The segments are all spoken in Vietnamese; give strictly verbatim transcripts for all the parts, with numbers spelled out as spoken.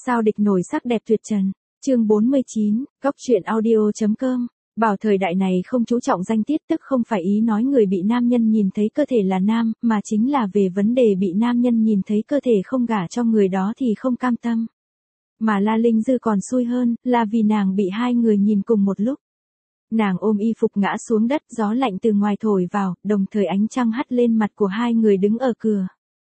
Sao địch nổi sắc đẹp tuyệt trần. Chương bốn mươi chín, góc truyện audio.com. Bảo thời đại này không chú trọng danh tiết, tức không phải ý nói người bị nam nhân nhìn thấy cơ thể là nam, mà chính là về vấn đề bị nam nhân nhìn thấy cơ thể không gả cho người đó thì không cam tâm. Mà La Linh Dư còn xui hơn, là vì nàng bị hai người nhìn cùng một lúc. Nàng ôm y phục ngã xuống đất, gió lạnh từ ngoài thổi vào, đồng thời ánh trăng hắt lên mặt của hai người đứng ở cửa.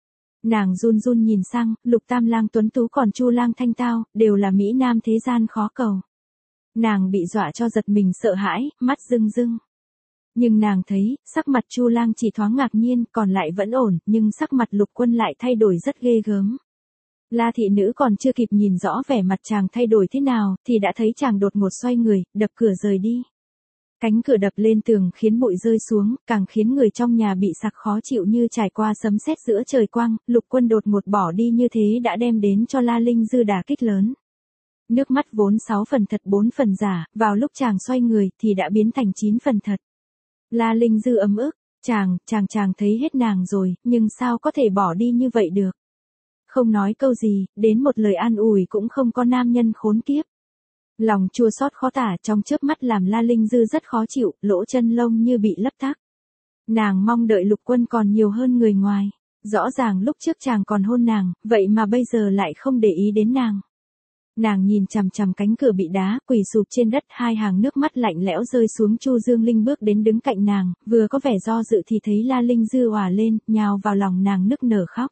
Nàng run run nhìn sang, Lục Tam Lang tuấn tú còn Chu Lang thanh tao, đều là mỹ nam thế gian khó cầu. Nàng bị dọa cho giật mình sợ hãi, mắt rưng rưng. Nhưng nàng thấy, sắc mặt Chu Lang chỉ thoáng ngạc nhiên, còn lại vẫn ổn, nhưng sắc mặt Lục Quân lại thay đổi rất ghê gớm. La thị nữ còn chưa kịp nhìn rõ vẻ mặt chàng thay đổi thế nào, thì đã thấy chàng đột ngột xoay người, đập cửa rời đi. Cánh cửa đập lên tường khiến bụi rơi xuống, càng khiến người trong nhà bị sặc khó chịu như trải qua sấm sét giữa trời quang. Lục Quân đột ngột bỏ đi như thế đã đem đến cho La Linh Dư đả kích lớn. Nước mắt vốn sáu phần thật bốn phần giả, vào lúc chàng xoay người thì đã biến thành chín phần thật. La Linh Dư ấm ức, chàng, chàng chàng thấy hết nàng rồi, nhưng sao có thể bỏ đi như vậy được. Không nói câu gì, đến một lời an ủi cũng không có, nam nhân khốn kiếp. Lòng chua xót khó tả trong chớp mắt làm La Linh Dư rất khó chịu, lỗ chân lông như bị lấp tắc. Nàng mong đợi Lục Quân còn nhiều hơn người ngoài. Rõ ràng lúc trước chàng còn hôn nàng, vậy mà bây giờ lại không để ý đến nàng. Nàng nhìn chằm chằm cánh cửa bị đá, quỳ sụp trên đất, hai hàng nước mắt lạnh lẽo rơi xuống. Chu Dương Linh bước đến đứng cạnh nàng, vừa có vẻ do dự thì thấy La Linh Dư òa lên, nhào vào lòng nàng nức nở khóc.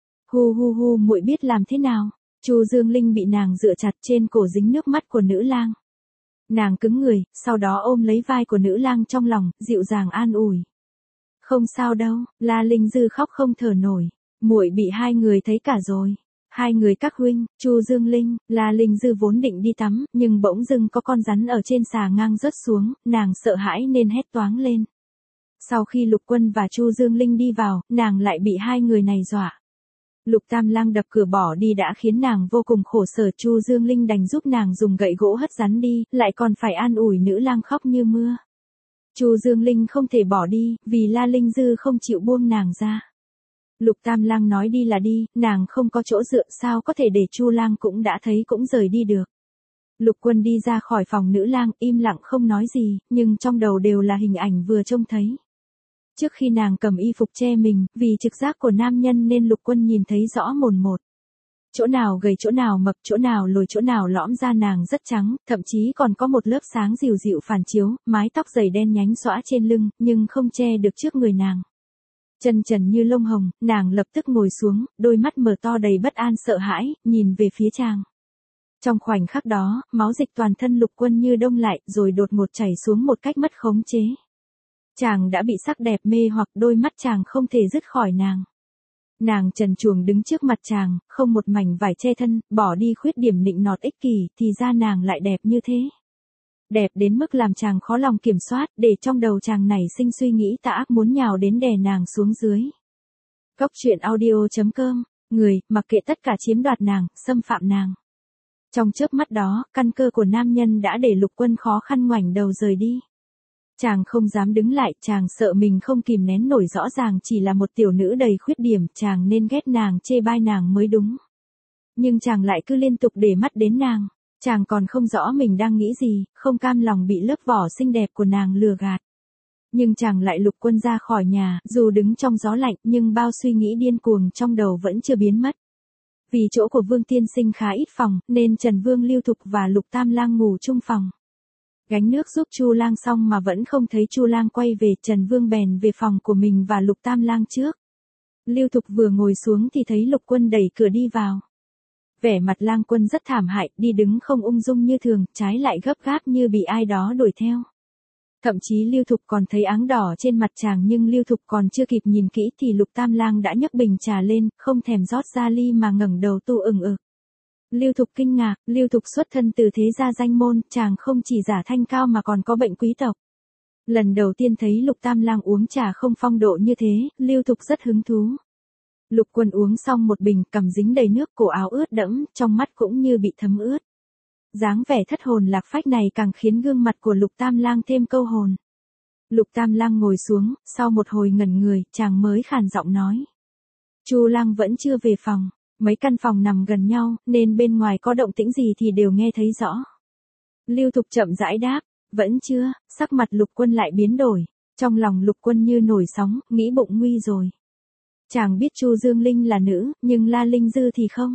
Hu hu hu, muội biết làm thế nào? Chu Dương Linh bị nàng dựa chặt, trên cổ dính nước mắt của nữ lang. Nàng cứng người, sau đó ôm lấy vai của nữ lang trong lòng, dịu dàng an ủi. Không sao đâu. La Linh Dư khóc không thở nổi. Muội bị hai người thấy cả rồi. Hai người các huynh, Chu Dương Linh, La Linh Dư vốn định đi tắm, nhưng bỗng dưng có con rắn ở trên xà ngang rớt xuống, nàng sợ hãi nên hét toáng lên. Sau khi Lục Quân và Chu Dương Linh đi vào, nàng lại bị hai người này dọa. Lục Tam Lang đập cửa bỏ đi đã khiến nàng vô cùng khổ sở. Chu Dương Linh đành giúp nàng dùng gậy gỗ hất rắn đi, lại còn phải an ủi nữ lang khóc như mưa. Chu Dương Linh không thể bỏ đi, vì La Linh Dư không chịu buông nàng ra. Lục Tam Lang nói đi là đi, nàng không có chỗ dựa, sao có thể để Chu Lang cũng đã thấy cũng rời đi được. Lục Quân đi ra khỏi phòng nữ lang, im lặng không nói gì, nhưng trong đầu đều là hình ảnh vừa trông thấy. Trước khi nàng cầm y phục che mình, vì trực giác của nam nhân nên Lục Quân nhìn thấy rõ mồn một. Chỗ nào gầy chỗ nào mập, chỗ nào lồi chỗ nào lõm, da nàng rất trắng, thậm chí còn có một lớp sáng dịu dịu phản chiếu, mái tóc dày đen nhánh xõa trên lưng, nhưng không che được trước người nàng. Chân trần như lông hồng, nàng lập tức ngồi xuống, đôi mắt mở to đầy bất an sợ hãi, nhìn về phía chàng. Trong khoảnh khắc đó, máu dịch toàn thân Lục Quân như đông lại, rồi đột ngột chảy xuống một cách mất khống chế. Chàng đã bị sắc đẹp mê hoặc, đôi mắt chàng không thể dứt khỏi nàng. Nàng trần truồng đứng trước mặt chàng, không một mảnh vải che thân, bỏ đi khuyết điểm nịnh nọt ích kỷ, thì ra nàng lại đẹp như thế. Đẹp đến mức làm chàng khó lòng kiểm soát, để trong đầu chàng nảy sinh suy nghĩ tà ác muốn nhào đến đè nàng xuống dưới. Góc truyện audio.com, người, mặc kệ tất cả chiếm đoạt nàng, xâm phạm nàng. Trong chớp mắt đó, căn cơ của nam nhân đã để Lục Quân khó khăn ngoảnh đầu rời đi. Chàng không dám đứng lại, chàng sợ mình không kìm nén nổi, rõ ràng chỉ là một tiểu nữ đầy khuyết điểm, chàng nên ghét nàng, chê bai nàng mới đúng. Nhưng chàng lại cứ liên tục để mắt đến nàng, chàng còn không rõ mình đang nghĩ gì, không cam lòng bị lớp vỏ xinh đẹp của nàng lừa gạt. Nhưng chàng lại Lục Quân ra khỏi nhà, dù đứng trong gió lạnh, nhưng bao suy nghĩ điên cuồng trong đầu vẫn chưa biến mất. Vì chỗ của Vương tiên sinh khá ít phòng, nên Trần Vương Lưu Thục và Lục Tam Lang ngủ chung phòng. Gánh nước giúp Chu Lang xong mà vẫn không thấy Chu Lang quay về, Trần Vương bèn về phòng của mình và Lục Tam Lang trước. Lưu Thục vừa ngồi xuống thì thấy Lục Quân đẩy cửa đi vào. Vẻ mặt Lang Quân rất thảm hại, đi đứng không ung dung như thường, trái lại gấp gáp như bị ai đó đuổi theo. Thậm chí Lưu Thục còn thấy áng đỏ trên mặt chàng, nhưng Lưu Thục còn chưa kịp nhìn kỹ thì Lục Tam Lang đã nhấc bình trà lên, không thèm rót ra ly mà ngẩng đầu tu ừng ực. Lưu Thục kinh ngạc, Lưu Thục xuất thân từ thế gia danh môn, chàng không chỉ giả thanh cao mà còn có bệnh quý tộc. Lần đầu tiên thấy Lục Tam Lang uống trà không phong độ như thế, Lưu Thục rất hứng thú. Lục Quân uống xong một bình, cằm dính đầy nước, cổ áo ướt đẫm, trong mắt cũng như bị thấm ướt. Dáng vẻ thất hồn lạc phách này càng khiến gương mặt của Lục Tam Lang thêm câu hồn. Lục Tam Lang ngồi xuống, sau một hồi ngẩn người, chàng mới khàn giọng nói. Chu Lang vẫn chưa về phòng. Mấy căn phòng nằm gần nhau, nên bên ngoài có động tĩnh gì thì đều nghe thấy rõ. Lưu Thục chậm rãi đáp, vẫn chưa, sắc mặt Lục Quân lại biến đổi. Trong lòng Lục Quân như nổi sóng, nghĩ bụng nguy rồi. Chàng biết Chu Dương Linh là nữ, nhưng La Linh Dư thì không.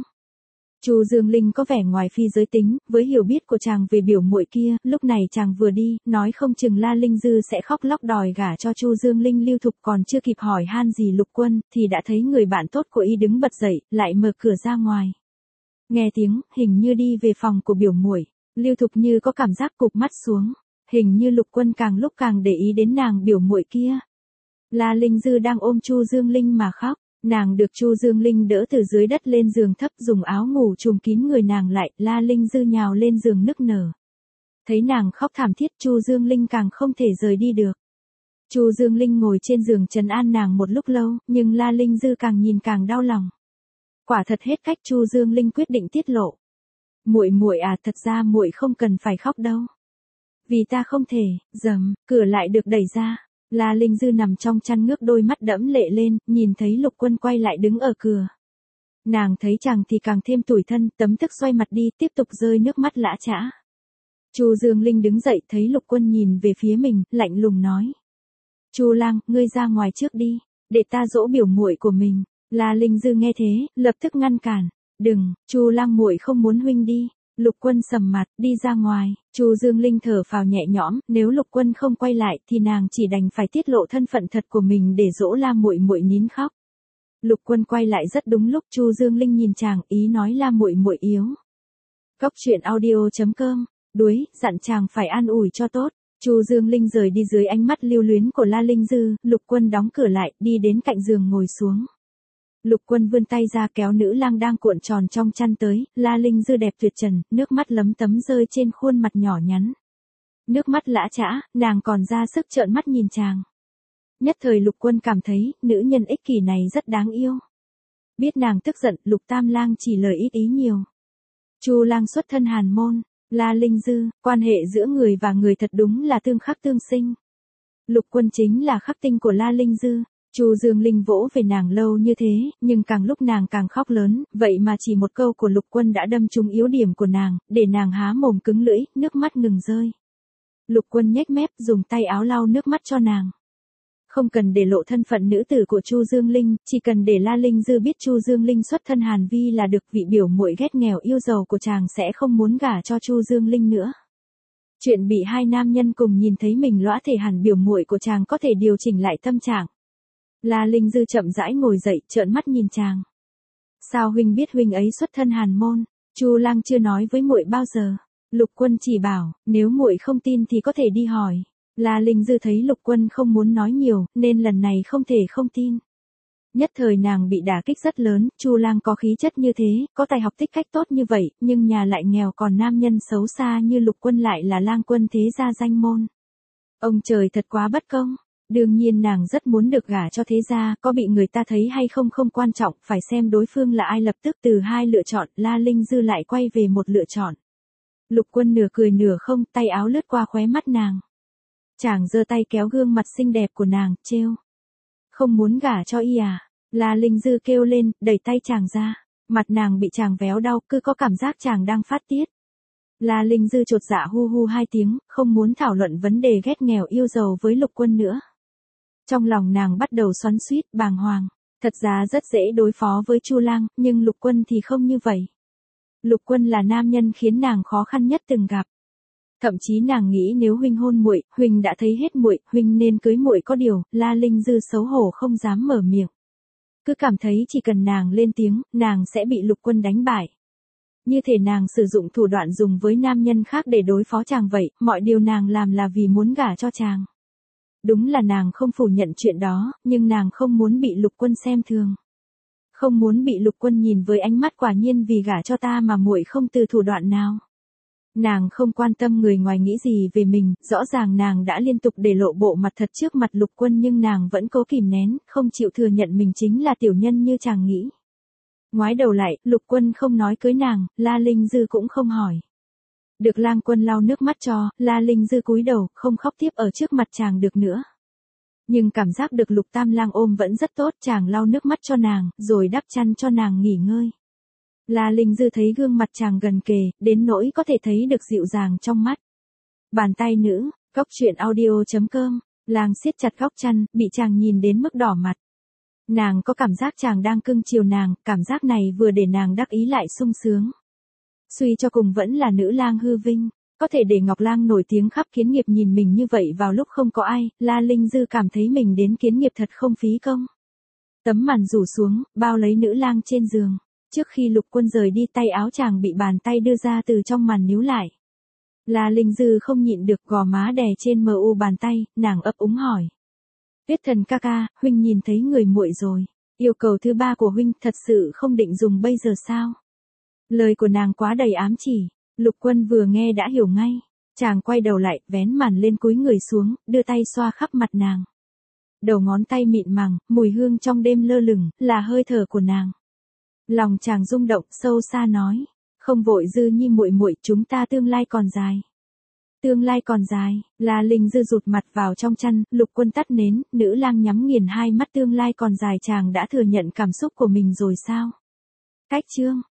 Chu Dương Linh có vẻ ngoài phi giới tính, với hiểu biết của chàng về biểu muội kia, lúc này chàng vừa đi, nói không chừng La Linh Dư sẽ khóc lóc đòi gả cho Chu Dương Linh. Lưu Thục còn chưa kịp hỏi han gì Lục Quân, thì đã thấy người bạn tốt của y đứng bật dậy, lại mở cửa ra ngoài. Nghe tiếng, hình như đi về phòng của biểu muội. Lưu Thục như có cảm giác cụp mắt xuống, hình như Lục Quân càng lúc càng để ý đến nàng biểu muội kia. La Linh Dư đang ôm Chu Dương Linh mà khóc. Nàng được Chu Dương Linh đỡ từ dưới đất lên giường thấp, dùng áo ngủ trùm kín người nàng lại. La Linh Dư nhào lên giường nức nở. Thấy nàng khóc thảm thiết, Chu Dương Linh càng không thể rời đi được. Chu Dương Linh ngồi trên giường trấn an nàng một lúc lâu, nhưng La Linh Dư càng nhìn càng đau lòng. Quả thật hết cách, Chu Dương Linh quyết định tiết lộ. Muội muội à, thật ra muội không cần phải khóc đâu. Vì ta không thể. Dầm, cửa lại được đẩy ra. La Linh Dư nằm trong chăn ngước đôi mắt đẫm lệ lên, nhìn thấy Lục Quân quay lại đứng ở cửa. Nàng thấy chàng thì càng thêm tủi thân, tấm tức xoay mặt đi, tiếp tục rơi nước mắt lã chã. Chu Dương Linh đứng dậy, thấy Lục Quân nhìn về phía mình, lạnh lùng nói: Chu lang, ngươi ra ngoài trước đi, để ta dỗ biểu muội của mình. La Linh Dư nghe thế, lập tức ngăn cản: Đừng, Chu lang muội không muốn huynh đi. Lục Quân sầm mặt, đi ra ngoài. Chu Dương Linh thở phào nhẹ nhõm, nếu Lục Quân không quay lại thì nàng chỉ đành phải tiết lộ thân phận thật của mình để dỗ La muội muội nín khóc. Lục Quân quay lại rất đúng lúc, Chu Dương Linh nhìn chàng, ý nói La muội muội yếu. Cóc truyện audio chấm com, đuối, dặn chàng phải an ủi cho tốt. Chu Dương Linh rời đi dưới ánh mắt lưu luyến của La Linh Dư. Lục Quân đóng cửa lại, đi đến cạnh giường ngồi xuống. Lục Quân vươn tay ra kéo nữ lang đang cuộn tròn trong chăn tới. La Linh Dư đẹp tuyệt trần, nước mắt lấm tấm rơi trên khuôn mặt nhỏ nhắn. Nước mắt lã chã, nàng còn ra sức trợn mắt nhìn chàng. Nhất thời Lục Quân cảm thấy, nữ nhân ích kỷ này rất đáng yêu. Biết nàng tức giận, Lục Tam Lang chỉ lời ít ý nhiều. Chu lang xuất thân hàn môn, La Linh Dư, quan hệ giữa người và người thật đúng là tương khắc tương sinh. Lục Quân chính là khắc tinh của La Linh Dư. Chu Dương Linh vỗ về nàng lâu như thế, nhưng càng lúc nàng càng khóc lớn, vậy mà chỉ một câu của Lục Quân đã đâm trúng yếu điểm của nàng, để nàng há mồm cứng lưỡi, nước mắt ngừng rơi. Lục Quân nhếch mép, dùng tay áo lau nước mắt cho nàng. Không cần để lộ thân phận nữ tử của Chu Dương Linh, chỉ cần để La Linh Dư biết Chu Dương Linh xuất thân Hàn Vi là được. Vị biểu muội ghét nghèo yêu giàu của chàng sẽ không muốn gả cho Chu Dương Linh nữa. Chuyện bị hai nam nhân cùng nhìn thấy mình lõa thể hẳn biểu muội của chàng có thể điều chỉnh lại tâm trạng. La Linh Dư chậm rãi ngồi dậy, trợn mắt nhìn chàng. Sao huynh biết huynh ấy xuất thân hàn môn? Chu lang chưa nói với muội bao giờ. Lục Quân chỉ bảo, nếu muội không tin thì có thể đi hỏi. La Linh Dư thấy Lục Quân không muốn nói nhiều, nên lần này không thể không tin. Nhất thời nàng bị đả kích rất lớn, Chu lang có khí chất như thế, có tài học tích cách tốt như vậy, nhưng nhà lại nghèo, còn nam nhân xấu xa như Lục Quân lại là lang quân thế gia danh môn. Ông trời thật quá bất công. Đương nhiên nàng rất muốn được gả cho thế gia, có bị người ta thấy hay không không quan trọng, phải xem đối phương là ai. Lập tức từ hai lựa chọn, La Linh Dư lại quay về một lựa chọn. Lục Quân nửa cười nửa không, tay áo lướt qua khóe mắt nàng. Chàng giơ tay kéo gương mặt xinh đẹp của nàng, trêu. Không muốn gả cho y à? La Linh Dư kêu lên, đẩy tay chàng ra. Mặt nàng bị chàng véo đau, cứ có cảm giác chàng đang phát tiết. La Linh Dư chột dạ hu hu hai tiếng, không muốn thảo luận vấn đề ghét nghèo yêu giàu với Lục Quân nữa. Trong lòng nàng bắt đầu xoắn xuýt, bàng hoàng. Thật ra rất dễ đối phó với Chu lang, nhưng Lục Quân thì không như vậy. Lục Quân là nam nhân khiến nàng khó khăn nhất từng gặp. Thậm chí nàng nghĩ nếu huynh hôn muội, huynh đã thấy hết muội, huynh nên cưới muội. Có điều, La Linh Dư xấu hổ không dám mở miệng. Cứ cảm thấy chỉ cần nàng lên tiếng, nàng sẽ bị Lục Quân đánh bại. Như thể nàng sử dụng thủ đoạn dùng với nam nhân khác để đối phó chàng vậy, mọi điều nàng làm là vì muốn gả cho chàng. Đúng là nàng không phủ nhận chuyện đó, nhưng nàng không muốn bị Lục Quân xem thường. Không muốn bị Lục Quân nhìn với ánh mắt quả nhiên vì gả cho ta mà muội không từ thủ đoạn nào. Nàng không quan tâm người ngoài nghĩ gì về mình, rõ ràng nàng đã liên tục để lộ bộ mặt thật trước mặt Lục Quân, nhưng nàng vẫn cố kìm nén, không chịu thừa nhận mình chính là tiểu nhân như chàng nghĩ. Ngoái đầu lại, Lục Quân không nói cưới nàng, La Linh Dư cũng không hỏi. Được lang quân lau nước mắt cho, La Linh Dư cúi đầu, không khóc tiếp ở trước mặt chàng được nữa. Nhưng cảm giác được Lục Tam Lang ôm vẫn rất tốt, chàng lau nước mắt cho nàng, rồi đắp chăn cho nàng nghỉ ngơi. La Linh Dư thấy gương mặt chàng gần kề, đến nỗi có thể thấy được dịu dàng trong mắt. Bàn tay nữ, góc chuyện audio chấm com, Lang siết chặt góc chăn, bị chàng nhìn đến mức đỏ mặt. Nàng có cảm giác chàng đang cưng chiều nàng, cảm giác này vừa để nàng đắc ý lại sung sướng. Suy cho cùng vẫn là nữ lang hư vinh, có thể để Ngọc Lang nổi tiếng khắp Kiến Nghiệp nhìn mình như vậy vào lúc không có ai, La Linh Dư cảm thấy mình đến Kiến Nghiệp thật không phí công. Tấm màn rủ xuống, bao lấy nữ lang trên giường. Trước khi Lục Quân rời đi, tay áo chàng bị bàn tay đưa ra từ trong màn níu lại. La Linh Dư không nhịn được, gò má đè trên mờ u bàn tay, nàng ấp úng hỏi. Tuyết Thần ca ca, huynh nhìn thấy người muội rồi. Yêu cầu thứ ba của huynh thật sự không định dùng bây giờ sao? Lời của nàng quá đầy ám chỉ. Lục Quân vừa nghe đã hiểu ngay. Chàng quay đầu lại, vén màn lên cúi người xuống, đưa tay xoa khắp mặt nàng. Đầu ngón tay mịn màng, mùi hương trong đêm lơ lửng, là hơi thở của nàng. Lòng chàng rung động, sâu xa nói, không vội Dư Nhi muội muội, chúng ta tương lai còn dài. Tương lai còn dài, La Linh Dư rụt mặt vào trong chăn, Lục Quân tắt nến, nữ lang nhắm nghiền hai mắt. Tương lai còn dài, chàng đã thừa nhận cảm xúc của mình rồi sao? Cách chương